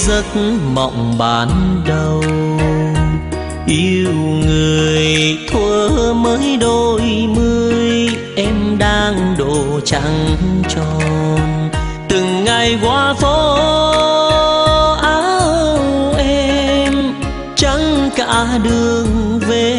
giấc mộng ban đầu. Yêu người thuở mới đôi mươi, em đang độ trăng tròn. Từng ngày qua phố áo em trắng cả đường về,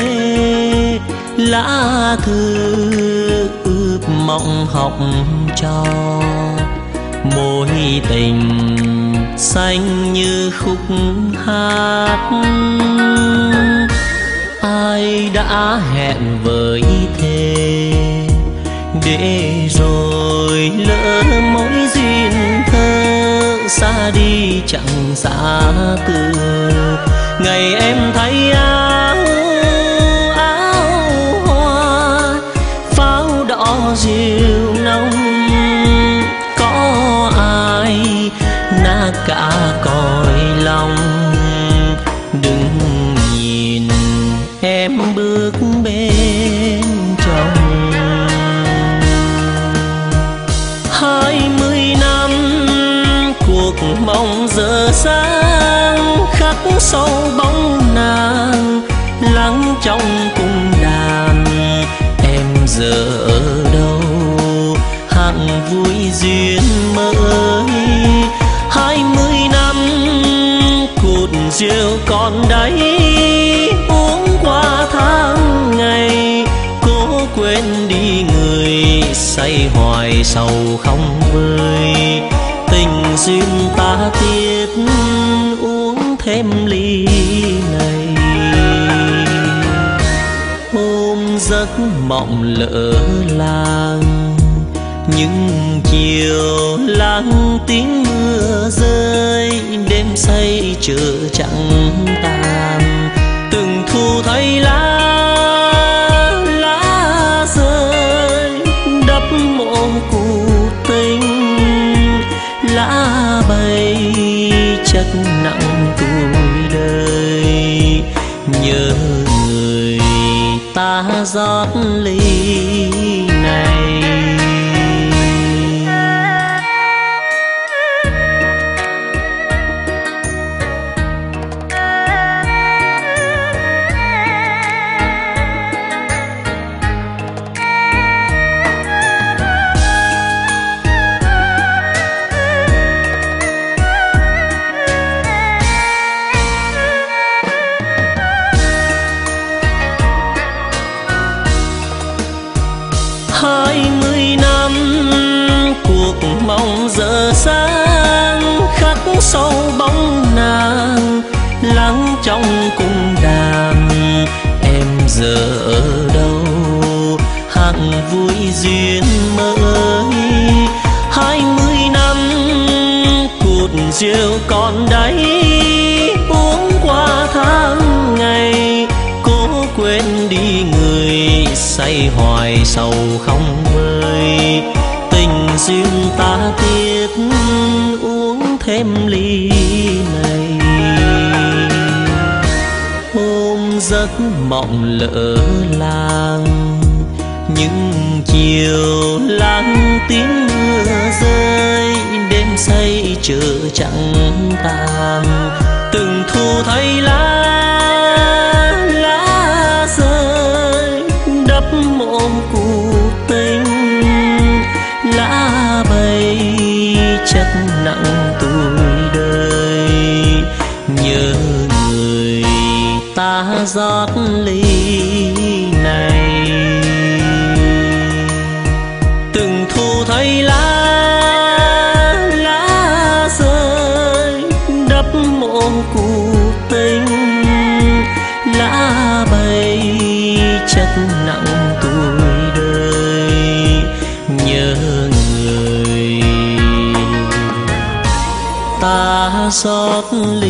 lá thư ướp mộng học trò. Mối tình xanh như khúc hát, ai đã hẹn với thề, để rồi lỡ mối duyên thơ xa đi chẳng xa từ. Ngày em thấy áo hoa pháo đỏ dịu nồng, có ai nát cả cõi lòng. Đừng nhìn em bước bên trong. 20 năm cuộc mong giờ sáng, khắc sâu bóng nàng lắng trong cung đàn. Em giờ ở đâu hằng vui duyên mới. 20 năm cột rượu còn đáy, uống qua tháng ngày. Cố quên đi người say hoài sầu không vơi. Tình duyên ta tiếc uống thêm ly này. Ôm giấc mộng lỡ làng, những chiều lắng tiếng mưa rơi. Đêm say chờ chẳng tàn, từng thu thấy lá rơi đắp mộ cuộc tình. Lá bay chất nặng tuổi đời, nhớ người ta rót ly này. Mong giờ sáng, khắc sâu bóng nàng lắng trong cung đàn. Em giờ ở đâu hằng vui duyên mới. 20 năm cột rượu còn đáy, uống qua tháng ngày. Cố quên đi người say hoài sầu không vơi. Tình duyên ta tiếc uống thêm ly này. Ôm giấc mộng lỡ làng, những chiều lắng tiếng mưa rơi. Đêm say chờ chẳng tàn, từng thu thấy lá rơi đắp mộ cuộc tình. Lá bay chất nặng tuổi đời, nhớ người ta rót ly này. Từng thu thấy lá rơi đắp mộ cuộc tình. Lá bay chất nặng tuổi đời, nhớ người ta rót